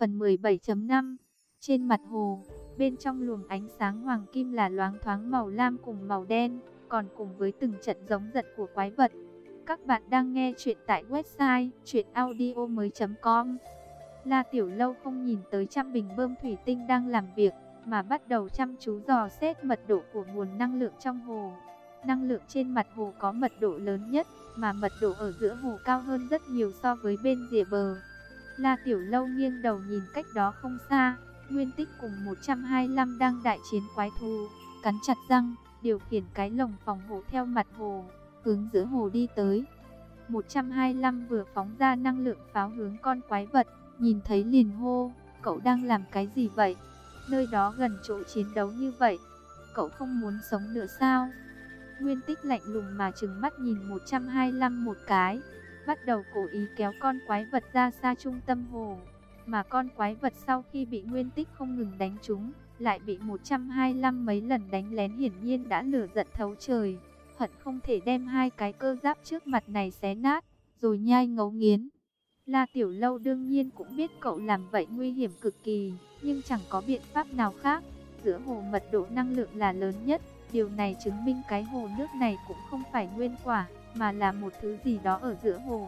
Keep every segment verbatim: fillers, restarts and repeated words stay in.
Phần mười bảy chấm năm. Trên mặt hồ, bên trong luồng ánh sáng hoàng kim là loáng thoáng màu lam cùng màu đen, còn cùng với từng trận giống giận của quái vật. Các bạn đang nghe chuyện tại website truyện audio mới chấm com. La Tiểu Lâu không nhìn tới trăm bình bơm thủy tinh đang làm việc, mà bắt đầu chăm chú dò xét mật độ của nguồn năng lượng trong hồ. Năng lượng trên mặt hồ có mật độ lớn nhất, mà mật độ ở giữa hồ cao hơn rất nhiều so với bên rìa bờ. La Tiểu Lâu nghiêng đầu nhìn cách đó không xa, Nguyên Tích cùng một trăm hai mươi lăm đang đại chiến quái thú, cắn chặt răng, điều khiển cái lồng phòng hộ theo mặt hồ, hướng giữa hồ đi tới. một trăm hai mươi lăm vừa phóng ra năng lượng pháo hướng con quái vật, nhìn thấy liền hô, cậu đang làm cái gì vậy? Nơi đó gần chỗ chiến đấu như vậy, cậu không muốn sống nữa sao? Nguyên Tích lạnh lùng mà trừng mắt nhìn một trăm hai mươi lăm một cái, bắt đầu cố ý kéo con quái vật ra xa trung tâm hồ. Mà con quái vật sau khi bị Nguyên Tích không ngừng đánh trúng, lại bị một trăm hai mươi lăm mấy lần đánh lén, hiển nhiên đã lửa giận thấu trời, hận không thể đem hai cái cơ giáp trước mặt này xé nát, rồi nhai ngấu nghiến. La Tiểu Lâu đương nhiên cũng biết cậu làm vậy nguy hiểm cực kỳ, nhưng chẳng có biện pháp nào khác. Giữa hồ mật độ năng lượng là lớn nhất, điều này chứng minh cái hồ nước này cũng không phải nguyên quả, mà là một thứ gì đó ở giữa hồ.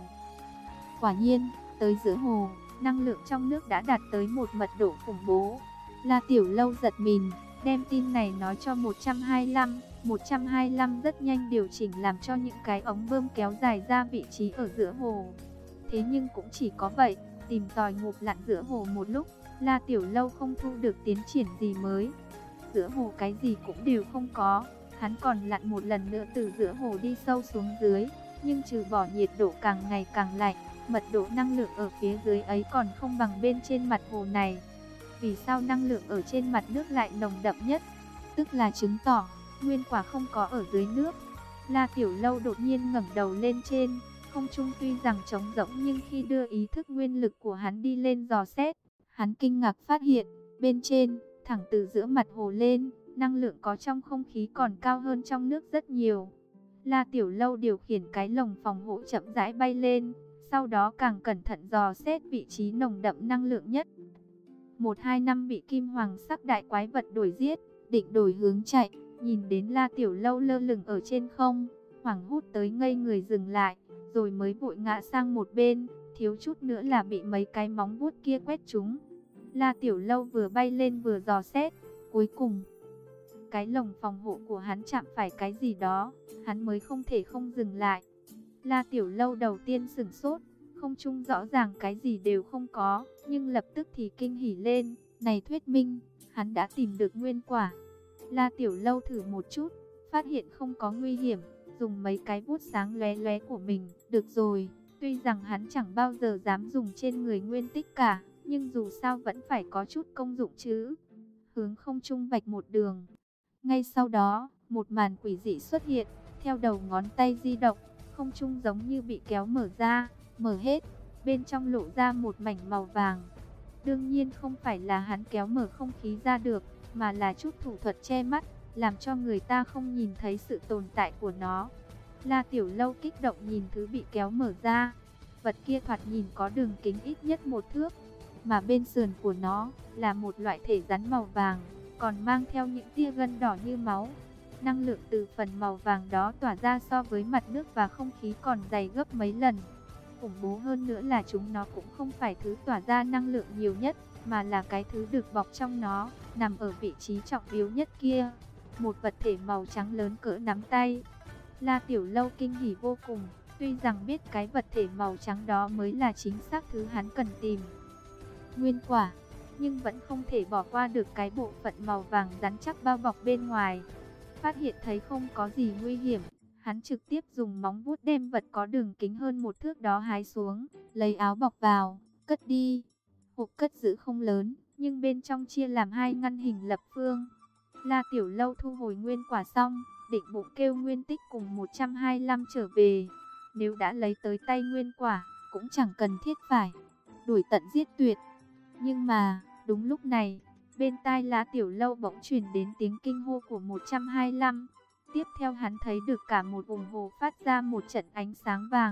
Quả nhiên, tới giữa hồ, năng lượng trong nước đã đạt tới một mật độ khủng bố. La Tiểu Lâu giật mình, đem tin này nói cho một trăm hai mươi lăm. một trăm hai mươi lăm rất nhanh điều chỉnh làm cho những cái ống bơm kéo dài ra vị trí ở giữa hồ. Thế nhưng cũng chỉ có vậy, tìm tòi ngụp lặn giữa hồ một lúc, La Tiểu Lâu không thu được tiến triển gì mới. Giữa hồ cái gì cũng đều không có, hắn còn lặn một lần nữa từ giữa hồ đi sâu xuống dưới, nhưng trừ bỏ nhiệt độ càng ngày càng lạnh, mật độ năng lượng ở phía dưới ấy còn không bằng bên trên mặt hồ này. Vì sao năng lượng ở trên mặt nước lại nồng đậm nhất? Tức là chứng tỏ, nguyên quả không có ở dưới nước. La Tiểu Lâu đột nhiên ngẩng đầu lên trên, không trung tuy rằng trống rỗng nhưng khi đưa ý thức nguyên lực của hắn đi lên dò xét, hắn kinh ngạc phát hiện, bên trên, thẳng từ giữa mặt hồ lên, năng lượng có trong không khí còn cao hơn trong nước rất nhiều. La Tiểu Lâu điều khiển cái lồng phòng hộ chậm rãi bay lên, sau đó càng cẩn thận dò xét vị trí nồng đậm năng lượng nhất. một hai năm bị kim hoàng sắc đại quái vật đuổi giết, định đổi hướng chạy, nhìn đến La Tiểu Lâu lơ lửng ở trên không, hoảng hốt tới ngây người dừng lại, rồi mới vội ngã sang một bên, thiếu chút nữa là bị mấy cái móng vuốt kia quét trúng. La Tiểu Lâu vừa bay lên vừa dò xét, cuối cùng cái lồng phòng hộ của hắn chạm phải cái gì đó, hắn mới không thể không dừng lại. La Tiểu Lâu đầu tiên sửng sốt, không trung rõ ràng cái gì đều không có, nhưng lập tức thì kinh hỉ lên, này thuyết minh, hắn đã tìm được nguyên quả. La Tiểu Lâu thử một chút, phát hiện không có nguy hiểm, dùng mấy cái vuốt sáng lóe lóe của mình, được rồi, tuy rằng hắn chẳng bao giờ dám dùng trên người Nguyên Tích cả, nhưng dù sao vẫn phải có chút công dụng chứ. Hướng không trung vạch một đường. Ngay sau đó, một màn quỷ dị xuất hiện, theo đầu ngón tay di động, không trung giống như bị kéo mở ra, mở hết, bên trong lộ ra một mảnh màu vàng. Đương nhiên không phải là hắn kéo mở không khí ra được, mà là chút thủ thuật che mắt, làm cho người ta không nhìn thấy sự tồn tại của nó. La Tiểu Lâu kích động nhìn thứ bị kéo mở ra, vật kia thoạt nhìn có đường kính ít nhất một thước, mà bên sườn của nó là một loại thể rắn màu vàng, còn mang theo những tia gân đỏ như máu. Năng lượng từ phần màu vàng đó tỏa ra so với mặt nước và không khí còn dày gấp mấy lần. Khủng bố hơn nữa là chúng nó cũng không phải thứ tỏa ra năng lượng nhiều nhất, mà là cái thứ được bọc trong nó, nằm ở vị trí trọng yếu nhất kia. Một vật thể màu trắng lớn cỡ nắm tay. La Tiểu Lâu kinh hỉ vô cùng, tuy rằng biết cái vật thể màu trắng đó mới là chính xác thứ hắn cần tìm. Nguyên quả, nhưng vẫn không thể bỏ qua được cái bộ phận màu vàng rắn chắc bao bọc bên ngoài. Phát hiện thấy không có gì nguy hiểm, hắn trực tiếp dùng móng vuốt đem vật có đường kính hơn một thước đó hái xuống, lấy áo bọc vào, cất đi. Hộp cất giữ không lớn, nhưng bên trong chia làm hai ngăn hình lập phương. La Tiểu Lâu thu hồi nguyên quả xong, định bụng kêu Nguyên Tích cùng một trăm hai mươi lăm trở về. Nếu đã lấy tới tay nguyên quả, cũng chẳng cần thiết phải đuổi tận giết tuyệt. Nhưng mà, đúng lúc này, bên tai La Tiểu Lâu bỗng truyền đến tiếng kinh hô của một trăm hai mươi lăm. Tiếp theo hắn thấy được cả một vùng hồ phát ra một trận ánh sáng vàng.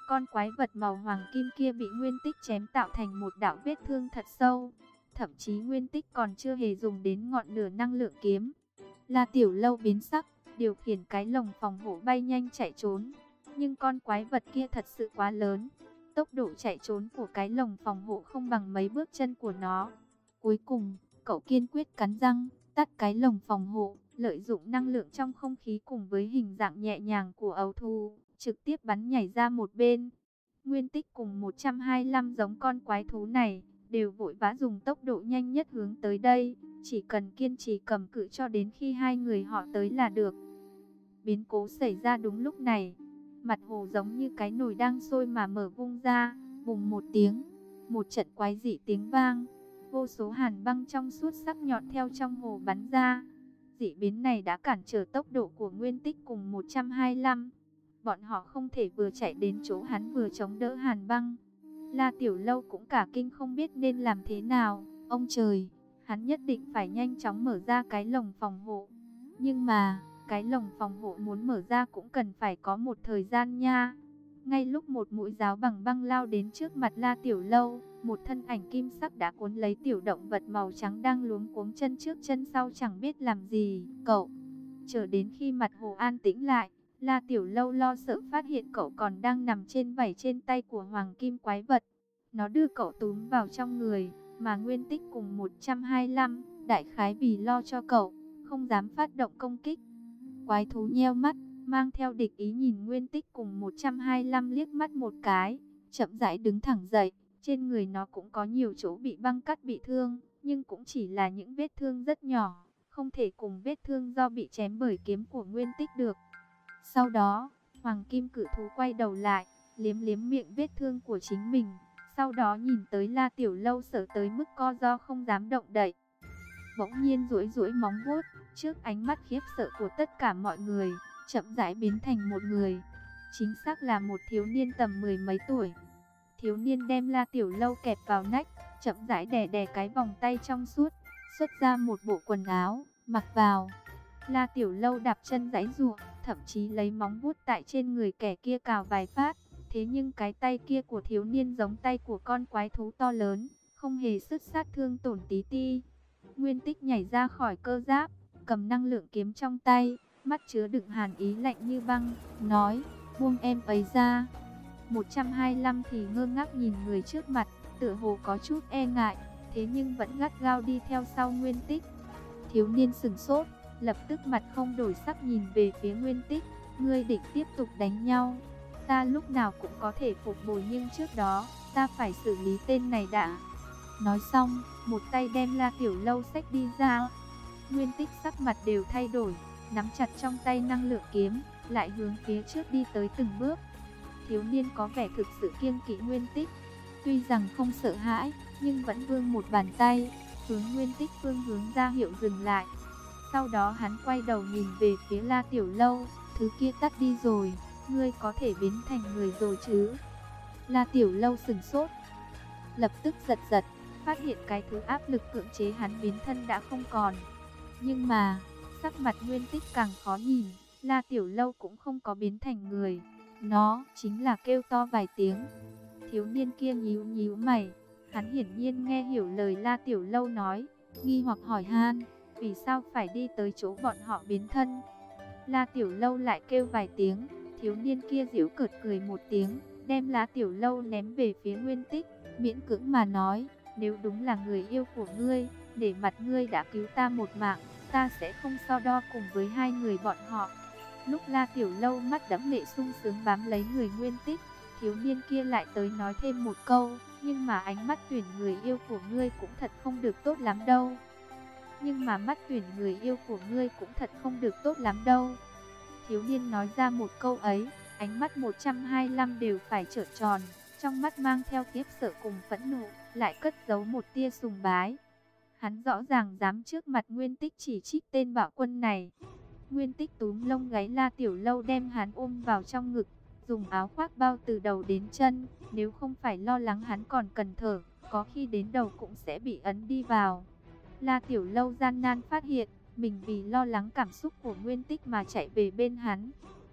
Con quái vật màu hoàng kim kia bị Nguyên Tích chém tạo thành một đạo vết thương thật sâu. Thậm chí Nguyên Tích còn chưa hề dùng đến ngọn lửa năng lượng kiếm. La Tiểu Lâu biến sắc, điều khiển cái lồng phòng hộ bay nhanh chạy trốn. Nhưng con quái vật kia thật sự quá lớn. Tốc độ chạy trốn của cái lồng phòng hộ không bằng mấy bước chân của nó. Cuối cùng, cậu kiên quyết cắn răng, tắt cái lồng phòng hộ, lợi dụng năng lượng trong không khí cùng với hình dạng nhẹ nhàng của ấu thú, trực tiếp bắn nhảy ra một bên. Nguyên Tích cùng một trăm hai mươi lăm giống con quái thú này, đều vội vã dùng tốc độ nhanh nhất hướng tới đây, chỉ cần kiên trì cầm cự cho đến khi hai người họ tới là được. Biến cố xảy ra đúng lúc này, mặt hồ giống như cái nồi đang sôi mà mở vung ra, bùng một tiếng, một trận quái dị tiếng vang, vô số hàn băng trong suốt sắc nhọn theo trong hồ bắn ra. Dị biến này đã cản trở tốc độ của Nguyên Tích cùng một trăm hai mươi lăm. Bọn họ không thể vừa chạy đến chỗ hắn vừa chống đỡ hàn băng. La Tiểu Lâu cũng cả kinh không biết nên làm thế nào. Ông trời, hắn nhất định phải nhanh chóng mở ra cái lồng phòng hộ. Nhưng mà, cái lồng phòng hộ muốn mở ra cũng cần phải có một thời gian nha. Ngay lúc một mũi giáo bằng băng lao đến trước mặt La Tiểu Lâu, một thân ảnh kim sắc đã cuốn lấy tiểu động vật màu trắng đang luống cuống chân trước chân sau chẳng biết làm gì. Cậu, chờ đến khi mặt hồ an tĩnh lại, La Tiểu Lâu lo sợ phát hiện cậu còn đang nằm trên vảy trên tay của hoàng kim quái vật. Nó đưa cậu túm vào trong người, mà Nguyên Tích cùng một trăm hai mươi lăm, đại khái vì lo cho cậu, không dám phát động công kích. Quái thú nheo mắt, mang theo địch ý nhìn Nguyên Tích cùng một trăm hai mươi lăm liếc mắt một cái, chậm rãi đứng thẳng dậy. Trên người nó cũng có nhiều chỗ bị băng cắt bị thương, nhưng cũng chỉ là những vết thương rất nhỏ, không thể cùng vết thương do bị chém bởi kiếm của Nguyên Tích được. Sau đó, hoàng kim cự thú quay đầu lại, liếm liếm miệng vết thương của chính mình, sau đó nhìn tới La Tiểu Lâu sợ tới mức co ro không dám động đậy. Bỗng nhiên duỗi duỗi móng vuốt, trước ánh mắt khiếp sợ của tất cả mọi người, chậm rãi biến thành một người. Chính xác là một thiếu niên tầm mười mấy tuổi. Thiếu niên đem La Tiểu Lâu kẹp vào nách, chậm rãi đè đè cái vòng tay trong suốt, xuất ra một bộ quần áo, mặc vào. La Tiểu Lâu đạp chân giãy giụa, thậm chí lấy móng vuốt tại trên người kẻ kia cào vài phát. Thế nhưng cái tay kia của thiếu niên giống tay của con quái thú to lớn, không hề sức sát thương tổn tí ti. Nguyên Tích nhảy ra khỏi cơ giáp, cầm năng lượng kiếm trong tay, mắt chứa đựng hàn ý lạnh như băng, nói, buông em ấy ra. một trăm hai mươi lăm thì ngơ ngác nhìn người trước mặt, tựa hồ có chút e ngại, thế nhưng vẫn gắt gao đi theo sau Nguyên Tích. Thiếu niên sửng sốt, lập tức mặt không đổi sắc nhìn về phía Nguyên Tích, ngươi định tiếp tục đánh nhau. Ta lúc nào cũng có thể phục bồi nhưng trước đó, ta phải xử lý tên này đã. Nói xong, một tay đem La Tiểu Lâu xách đi ra. Nguyên Tích sắc mặt đều thay đổi, nắm chặt trong tay năng lượng kiếm, lại hướng phía trước đi tới từng bước. Thiếu niên có vẻ thực sự kiêng kỵ Nguyên Tích, tuy rằng không sợ hãi, nhưng vẫn vươn một bàn tay, hướng Nguyên Tích phương hướng ra hiệu dừng lại. Sau đó hắn quay đầu nhìn về phía La Tiểu Lâu, thứ kia tắt đi rồi, ngươi có thể biến thành người rồi chứ? La Tiểu Lâu sừng sốt, lập tức giật giật, phát hiện cái thứ áp lực cưỡng chế hắn biến thân đã không còn. Nhưng mà, sắc mặt Nguyên Tích càng khó nhìn, La Tiểu Lâu cũng không có biến thành người. Nó chính là kêu to vài tiếng. Thiếu niên kia nhíu nhíu mày, hắn hiển nhiên nghe hiểu lời La Tiểu Lâu nói, nghi hoặc hỏi han, vì sao phải đi tới chỗ bọn họ biến thân. La Tiểu Lâu lại kêu vài tiếng, thiếu niên kia giễu cợt cười một tiếng, đem La Tiểu Lâu ném về phía Nguyên Tích, miễn cưỡng mà nói, nếu đúng là người yêu của ngươi, để mặt ngươi đã cứu ta một mạng, ta sẽ không so đo cùng với hai người bọn họ. Lúc La Tiểu Lâu mắt đẫm lệ sung sướng bám lấy người Nguyên Tích, thiếu niên kia lại tới nói thêm một câu, nhưng mà ánh mắt tuyển người yêu của ngươi cũng thật không được tốt lắm đâu. Nhưng mà mắt tuyển người yêu của ngươi cũng thật không được tốt lắm đâu. Thiếu niên nói ra một câu ấy, ánh mắt một trăm hai mươi lăm đều phải trợn tròn, trong mắt mang theo khiếp sợ cùng phẫn nộ, lại cất giấu một tia sùng bái. Hắn rõ ràng dám trước mặt Nguyên Tích chỉ trích tên bạo quân này. Nguyên Tích túm lông gáy La Tiểu Lâu đem hắn ôm vào trong ngực, dùng áo khoác bao từ đầu đến chân, nếu không phải lo lắng hắn còn cần thở, có khi đến đầu cũng sẽ bị ấn đi vào. La Tiểu Lâu gian nan phát hiện, mình vì lo lắng cảm xúc của Nguyên Tích mà chạy về bên hắn.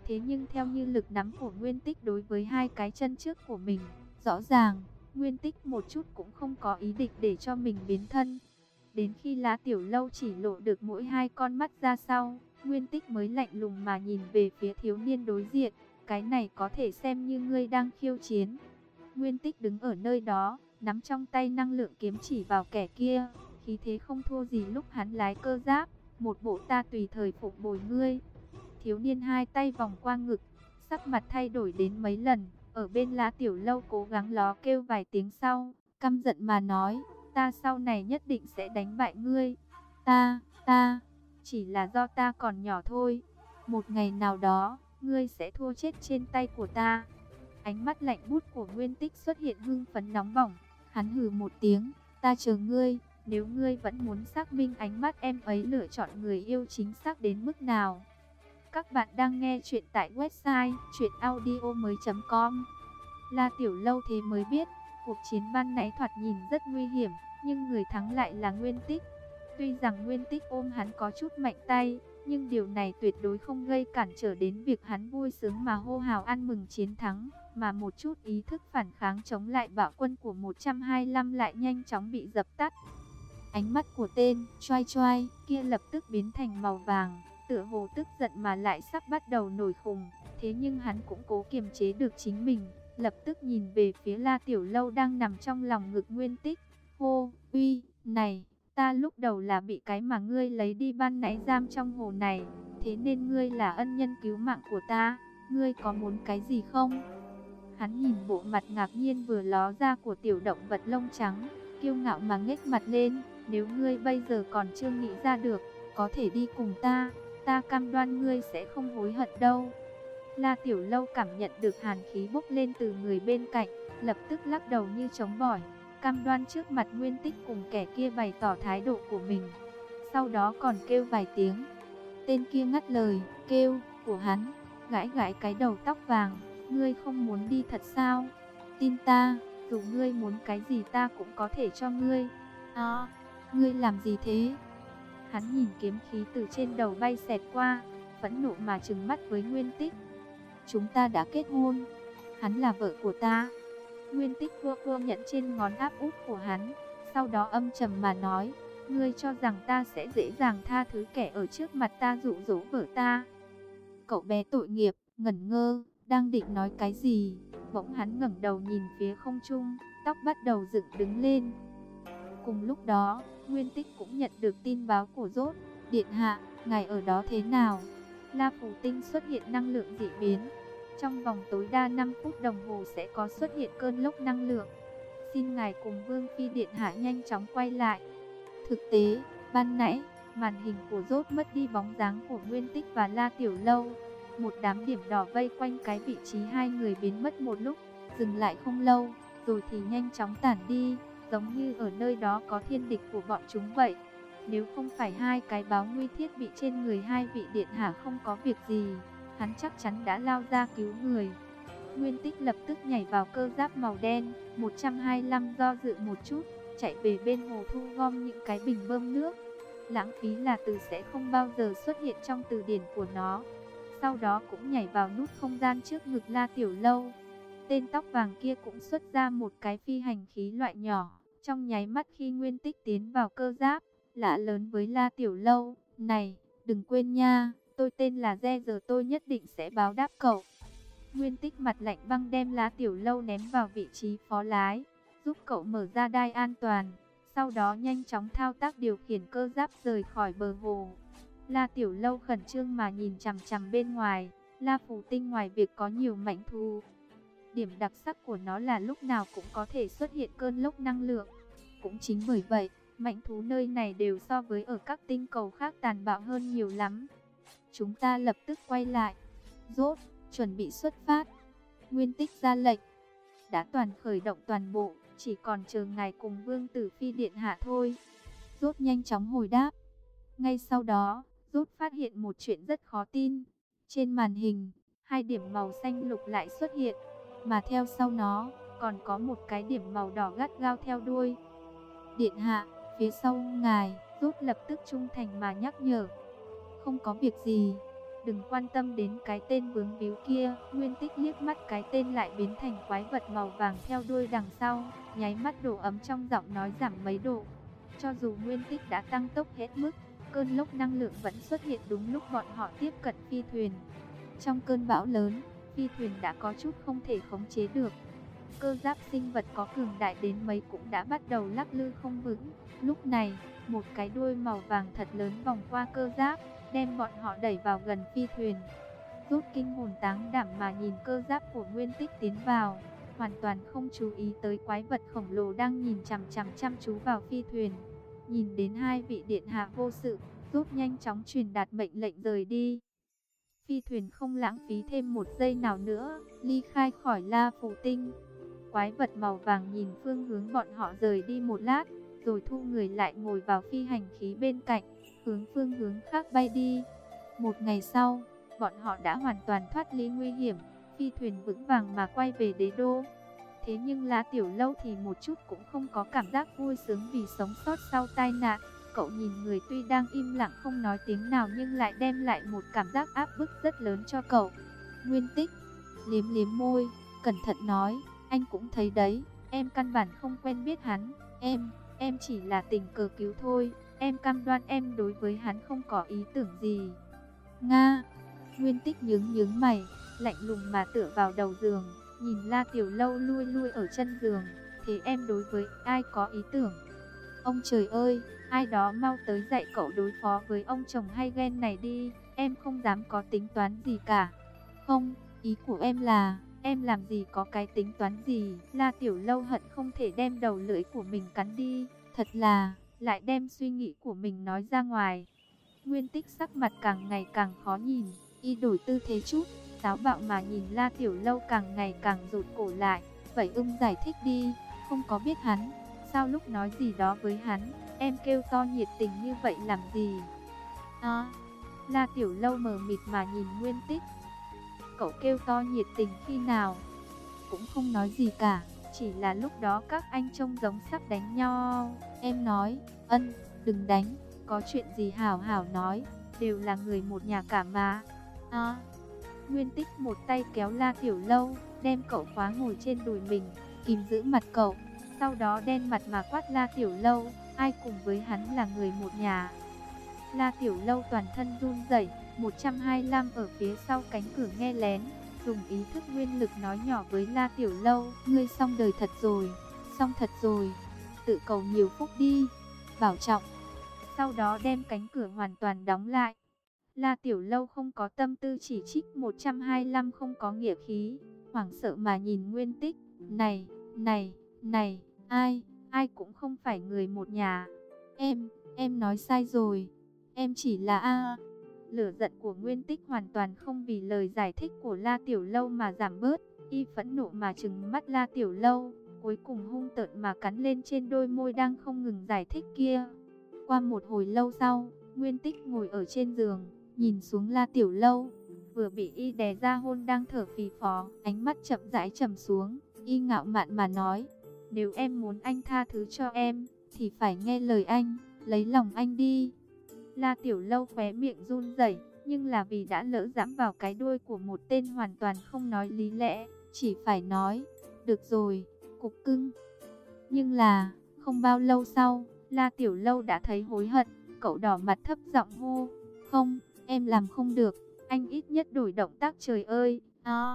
Thế nhưng theo như lực nắm của Nguyên Tích đối với hai cái chân trước của mình, rõ ràng, Nguyên Tích một chút cũng không có ý định để cho mình biến thân. Đến khi La Tiểu Lâu chỉ lộ được mỗi hai con mắt ra sau, Nguyên Tích mới lạnh lùng mà nhìn về phía thiếu niên đối diện. Cái này có thể xem như ngươi đang khiêu chiến. Nguyên Tích đứng ở nơi đó, nắm trong tay năng lượng kiếm chỉ vào kẻ kia, khí thế không thua gì lúc hắn lái cơ giáp. Một bộ ta tùy thời phục bồi ngươi. Thiếu niên hai tay vòng qua ngực, sắc mặt thay đổi đến mấy lần. Ở bên La Tiểu Lâu cố gắng ló kêu vài tiếng sau, căm giận mà nói, ta sau này nhất định sẽ đánh bại ngươi. Ta, ta, chỉ là do ta còn nhỏ thôi. Một ngày nào đó, ngươi sẽ thua chết trên tay của ta. Ánh mắt lạnh bút của Nguyên Tích xuất hiện hưng phấn nóng bỏng. Hắn hừ một tiếng, ta chờ ngươi. Nếu ngươi vẫn muốn xác minh ánh mắt em ấy lựa chọn người yêu chính xác đến mức nào. Các bạn đang nghe chuyện tại website chuyện audio mới chấm com. La Tiểu Lâu thế mới biết, cuộc chiến ban nãy thoạt nhìn rất nguy hiểm, nhưng người thắng lại là Nguyên Tích. Tuy rằng Nguyên Tích ôm hắn có chút mạnh tay, nhưng điều này tuyệt đối không gây cản trở đến việc hắn vui sướng mà hô hào ăn mừng chiến thắng, mà một chút ý thức phản kháng chống lại bạo quân của một trăm hai mươi lăm lại nhanh chóng bị dập tắt. Ánh mắt của tên choai choai kia lập tức biến thành màu vàng, tựa hồ tức giận mà lại sắp bắt đầu nổi khùng. Thế nhưng hắn cũng cố kiềm chế được chính mình, lập tức nhìn về phía La Tiểu Lâu đang nằm trong lòng ngực Nguyên Tích. Hô, uy, này, ta lúc đầu là bị cái mà ngươi lấy đi ban nãy giam trong hồ này, thế nên ngươi là ân nhân cứu mạng của ta, ngươi có muốn cái gì không? Hắn nhìn bộ mặt ngạc nhiên vừa ló ra của tiểu động vật lông trắng, kiêu ngạo mà nhếch mặt lên, nếu ngươi bây giờ còn chưa nghĩ ra được, có thể đi cùng ta, ta cam đoan ngươi sẽ không hối hận đâu. La Tiểu Lâu cảm nhận được hàn khí bốc lên từ người bên cạnh, lập tức lắc đầu như chống bỏi, cam đoan trước mặt Nguyên Tích cùng kẻ kia bày tỏ thái độ của mình. Sau đó còn kêu vài tiếng. Tên kia ngắt lời kêu của hắn, gãi gãi cái đầu tóc vàng, ngươi không muốn đi thật sao? Tin ta, dù ngươi muốn cái gì ta cũng có thể cho ngươi. À, ngươi làm gì thế? Hắn nhìn kiếm khí từ trên đầu bay xẹt qua, phẫn nộ mà trừng mắt với Nguyên Tích. Chúng ta đã kết hôn, hắn là vợ của ta. Nguyên Tích vua vua nhận trên ngón áp út của hắn, sau đó âm trầm mà nói, ngươi cho rằng ta sẽ dễ dàng tha thứ kẻ ở trước mặt ta dụ dỗ vợ ta? Cậu bé tội nghiệp, ngẩn ngơ, đang định nói cái gì, bỗng hắn ngẩng đầu nhìn phía không trung, tóc bắt đầu dựng đứng lên. Cùng lúc đó, Nguyên Tích cũng nhận được tin báo của Rốt. Điện hạ, ngài ở đó thế nào? La Phù Tinh xuất hiện năng lượng dị biến. Trong vòng tối đa năm phút đồng hồ sẽ có xuất hiện cơn lốc năng lượng. Xin ngài cùng Vương Phi Điện hạ nhanh chóng quay lại. Thực tế, ban nãy, màn hình của Rốt mất đi bóng dáng của Nguyên Tích và La Tiểu Lâu. Một đám điểm đỏ vây quanh cái vị trí hai người biến mất một lúc, dừng lại không lâu, rồi thì nhanh chóng tản đi, giống như ở nơi đó có thiên địch của bọn chúng vậy. Nếu không phải hai cái báo nguy thiết bị trên người hai vị điện hạ không có việc gì, hắn chắc chắn đã lao ra cứu người. Nguyên Tích lập tức nhảy vào cơ giáp màu đen, một trăm hai mươi lăm do dự một chút, chạy về bên hồ thu gom những cái bình bơm nước. Lãng phí là từ sẽ không bao giờ xuất hiện trong từ điển của nó. Sau đó cũng nhảy vào nút không gian trước ngực La Tiểu Lâu. Tên tóc vàng kia cũng xuất ra một cái phi hành khí loại nhỏ. Trong nháy mắt khi Nguyên Tích tiến vào cơ giáp, lạ lớn với La Tiểu Lâu, này, đừng quên nha, tôi tên là Re, giờ tôi nhất định sẽ báo đáp cậu. Nguyên Tích mặt lạnh băng đem La Tiểu Lâu ném vào vị trí phó lái, giúp cậu mở ra đai an toàn, sau đó nhanh chóng thao tác điều khiển cơ giáp rời khỏi bờ hồ. La Tiểu Lâu khẩn trương mà nhìn chằm chằm bên ngoài. La Phù Tinh ngoài việc có nhiều mãnh thú, điểm đặc sắc của nó là lúc nào cũng có thể xuất hiện cơn lốc năng lượng. Cũng chính bởi vậy, mãnh thú nơi này đều so với ở các tinh cầu khác tàn bạo hơn nhiều lắm. Chúng ta lập tức quay lại. Rốt, chuẩn bị xuất phát. Nguyên Tích ra lệnh. Đã toàn khởi động toàn bộ, chỉ còn chờ ngài cùng Vương Tử Phi Điện hạ thôi. Rốt nhanh chóng hồi đáp. Ngay sau đó, Rốt phát hiện một chuyện rất khó tin. Trên màn hình, hai điểm màu xanh lục lại xuất hiện, mà theo sau nó, còn có một cái điểm màu đỏ gắt gao theo đuôi. Điện hạ, phía sau ngài. Rốt lập tức trung thành mà nhắc nhở. Không có việc gì. đừng quan tâm đến cái tên vướng víu kia. Nguyên Tích liếc mắt cái tên lại biến thành quái vật màu vàng theo đuôi đằng sau, nháy mắt độ ấm trong giọng nói giảm mấy độ. Cho dù Nguyên Tích đã tăng tốc hết mức, cơn lốc năng lượng vẫn xuất hiện đúng lúc bọn họ tiếp cận phi thuyền. Trong cơn bão lớn, phi thuyền đã có chút không thể khống chế được. Cơ giáp sinh vật có cường đại đến mấy cũng đã bắt đầu lắc lư không vững. Lúc này, một cái đuôi màu vàng thật lớn vòng qua cơ giáp, đem bọn họ đẩy vào gần phi thuyền. Rút kinh hồn táng đảm mà nhìn cơ giáp của Nguyên Tích tiến vào, hoàn toàn không chú ý tới quái vật khổng lồ đang nhìn chằm chằm chăm chú vào phi thuyền. Nhìn đến hai vị điện hạ vô sự, rút nhanh chóng truyền đạt mệnh lệnh rời đi. Phi thuyền không lãng phí thêm một giây nào nữa, ly khai khỏi La Phù Tinh. Quái vật màu vàng nhìn phương hướng bọn họ rời đi một lát, rồi thu người lại ngồi vào phi hành khí bên cạnh, hướng phương hướng khác bay đi. Một ngày sau, bọn họ đã hoàn toàn thoát ly nguy hiểm, phi thuyền vững vàng mà quay về đế đô. Thế nhưng La Tiểu Lâu thì một chút cũng không có cảm giác vui sướng vì sống sót sau tai nạn. Cậu nhìn người tuy đang im lặng không nói tiếng nào nhưng lại đem lại một cảm giác áp bức rất lớn cho cậu. Nguyên Tích liếm liếm môi, cẩn thận nói, anh cũng thấy đấy, em căn bản không quen biết hắn, em, em chỉ là tình cờ cứu thôi, em cam đoan em đối với hắn không có ý tưởng gì. Nga. Nguyên Tích nhướng nhướng mày, lạnh lùng mà tựa vào đầu giường, nhìn La Tiểu Lâu lui lui ở chân giường, thế em đối với ai có ý tưởng? Ông trời ơi, ai đó mau tới dạy cậu đối phó với ông chồng hay ghen này đi, em không dám có tính toán gì cả. Không, ý của em là, em làm gì có cái tính toán gì. La Tiểu Lâu hận không thể đem đầu lưỡi của mình cắn đi, thật là, lại đem suy nghĩ của mình nói ra ngoài. Nguyên Tích sắc mặt càng ngày càng khó nhìn, y đổi tư thế chút, táo bạo mà nhìn La Tiểu Lâu càng ngày càng rụt cổ lại. Vậy ưng giải thích đi, không có biết hắn, sao lúc nói gì đó với hắn, em kêu to nhiệt tình như vậy làm gì? À, La Tiểu Lâu mờ mịt mà nhìn Nguyên Tích. Cậu kêu to nhiệt tình khi nào? Cũng không nói gì cả, chỉ là lúc đó các anh trông giống sắp đánh nhau. Em nói, ân, đừng đánh, có chuyện gì hảo hảo nói, đều là người một nhà cả mà. À, Nguyên Tích một tay kéo La Tiểu Lâu, đem cậu khóa ngồi trên đùi mình, kìm giữ mặt cậu. Sau đó đen mặt mà quát La Tiểu Lâu, ai cùng với hắn là người một nhà. La Tiểu Lâu toàn thân run rẩy, một trăm hai mươi lăm ở phía sau cánh cửa nghe lén, dùng ý thức nguyên lực nói nhỏ với La Tiểu Lâu, ngươi xong đời thật rồi, xong thật rồi, tự cầu nhiều phúc đi, bảo trọng. Sau đó đem cánh cửa hoàn toàn đóng lại. La Tiểu Lâu không có tâm tư chỉ trích một trăm hai mươi lăm không có nghĩa khí, hoảng sợ mà nhìn Nguyên Tích, này, này, này, ai, ai cũng không phải người một nhà. Em, em nói sai rồi, em chỉ là a. Lửa giận của Nguyên Tích hoàn toàn không vì lời giải thích của La Tiểu Lâu mà giảm bớt, y phẫn nộ mà trừng mắt La Tiểu Lâu, cuối cùng hung tợn mà cắn lên trên đôi môi đang không ngừng giải thích kia. Qua một hồi lâu sau, Nguyên Tích ngồi ở trên giường, nhìn xuống La Tiểu Lâu, vừa bị y đè ra hôn đang thở phì phò, ánh mắt chậm rãi trầm xuống, y ngạo mạn mà nói, nếu em muốn anh tha thứ cho em, thì phải nghe lời anh, lấy lòng anh đi. La Tiểu Lâu khóe miệng run rẩy, nhưng là vì đã lỡ dẫm vào cái đuôi của một tên hoàn toàn không nói lý lẽ, chỉ phải nói, được rồi, cục cưng. Nhưng là, không bao lâu sau, La Tiểu Lâu đã thấy hối hận, cậu đỏ mặt thấp giọng hô, không, em làm không được, anh ít nhất đổi động tác trời ơi, à.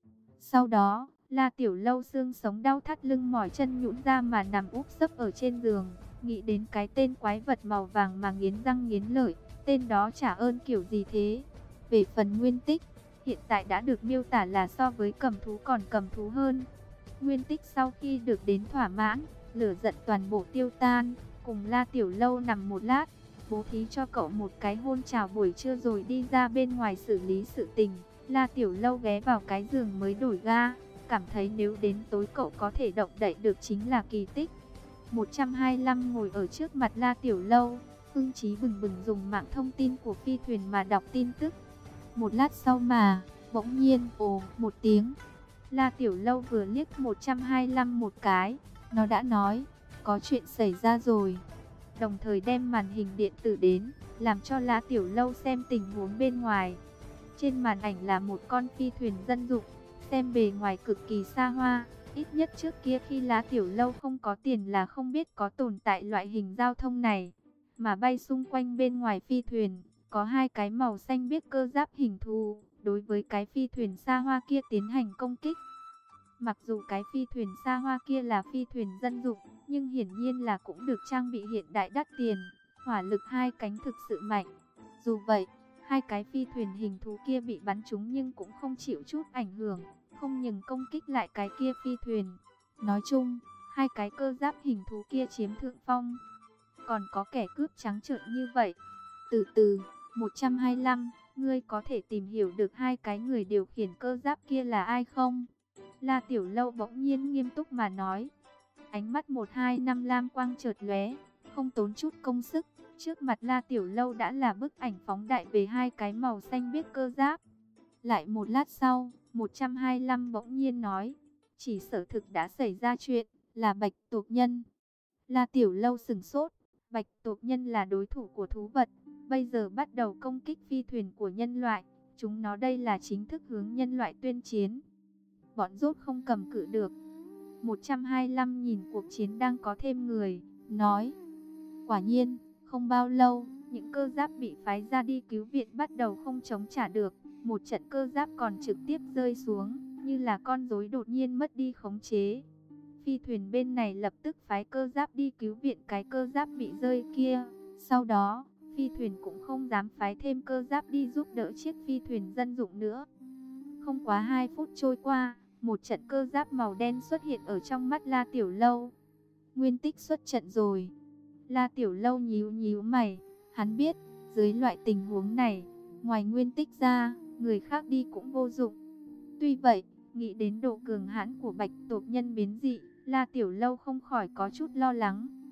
Sau đó, La Tiểu Lâu xương sống đau thắt lưng mỏi chân nhũn ra mà nằm úp sấp ở trên giường, nghĩ đến cái tên quái vật màu vàng mà nghiến răng nghiến lợi, tên đó trả ơn kiểu gì thế. Về phần Nguyên Tích, hiện tại đã được miêu tả là so với cầm thú còn cầm thú hơn. Nguyên Tích sau khi được đến thỏa mãn, lửa giận toàn bộ tiêu tan, cùng La Tiểu Lâu nằm một lát, bố thí cho cậu một cái hôn chào buổi trưa rồi đi ra bên ngoài xử lý sự tình. La Tiểu Lâu ghé vào cái giường mới đổi ga, cảm thấy nếu đến tối cậu có thể động đậy được chính là kỳ tích. một trăm hai mươi lăm ngồi ở trước mặt La Tiểu Lâu, hưng trí bừng bừng dùng mạng thông tin của phi thuyền mà đọc tin tức. Một lát sau mà, bỗng nhiên, ồ, một tiếng. La Tiểu Lâu vừa liếc một trăm hai mươi lăm một cái, nó đã nói, có chuyện xảy ra rồi. Đồng thời đem màn hình điện tử đến, làm cho La Tiểu Lâu xem tình huống bên ngoài. Trên màn ảnh là một con phi thuyền dân dụng, xem bề ngoài cực kỳ xa hoa. Ít nhất trước kia khi La Tiểu Lâu không có tiền là không biết có tồn tại loại hình giao thông này. Mà bay xung quanh bên ngoài phi thuyền, có hai cái màu xanh biếc cơ giáp hình thù, đối với cái phi thuyền xa hoa kia tiến hành công kích. Mặc dù cái phi thuyền xa hoa kia là phi thuyền dân dụng, nhưng hiển nhiên là cũng được trang bị hiện đại đắt tiền, hỏa lực hai cánh thực sự mạnh. Dù vậy, hai cái phi thuyền hình thú kia bị bắn trúng nhưng cũng không chịu chút ảnh hưởng, không ngừng công kích lại cái kia phi thuyền. Nói chung, hai cái cơ giáp hình thú kia chiếm thượng phong. Còn có kẻ cướp trắng trợn như vậy. Từ từ, một trăm hai mươi lăm, ngươi có thể tìm hiểu được hai cái người điều khiển cơ giáp kia là ai không? La Tiểu Lâu bỗng nhiên nghiêm túc mà nói. Ánh mắt một hai năm lam quang chợt lóe, không tốn chút công sức. Trước mặt La Tiểu Lâu đã là bức ảnh phóng đại về hai cái màu xanh biếc cơ giáp. Lại một lát sau, một trăm hai mươi lăm bỗng nhiên nói. Chỉ sở thực đã xảy ra chuyện, là bạch tuộc nhân. La Tiểu Lâu sửng sốt. Bạch tuộc nhân là đối thủ của thú vật, bây giờ bắt đầu công kích phi thuyền của nhân loại. Chúng nó đây là chính thức hướng nhân loại tuyên chiến. Bọn rốt không cầm cự được. một trăm hai mươi lăm nhìn cuộc chiến đang có thêm người, nói. Quả nhiên, không bao lâu, những cơ giáp bị phái ra đi cứu viện bắt đầu không chống trả được. Một trận cơ giáp còn trực tiếp rơi xuống, như là con rối đột nhiên mất đi khống chế. Phi thuyền bên này lập tức phái cơ giáp đi cứu viện cái cơ giáp bị rơi kia. Sau đó, phi thuyền cũng không dám phái thêm cơ giáp đi giúp đỡ chiếc phi thuyền dân dụng nữa. Không quá hai phút trôi qua, một trận cơ giáp màu đen xuất hiện ở trong mắt La Tiểu Lâu. Nguyên Tích xuất trận rồi. La Tiểu Lâu nhíu nhíu mày, hắn biết, dưới loại tình huống này, ngoài Nguyên Tích ra, người khác đi cũng vô dụng. Tuy vậy, nghĩ đến độ cường hãn của bạch tuộc nhân biến dị, La Tiểu Lâu không khỏi có chút lo lắng.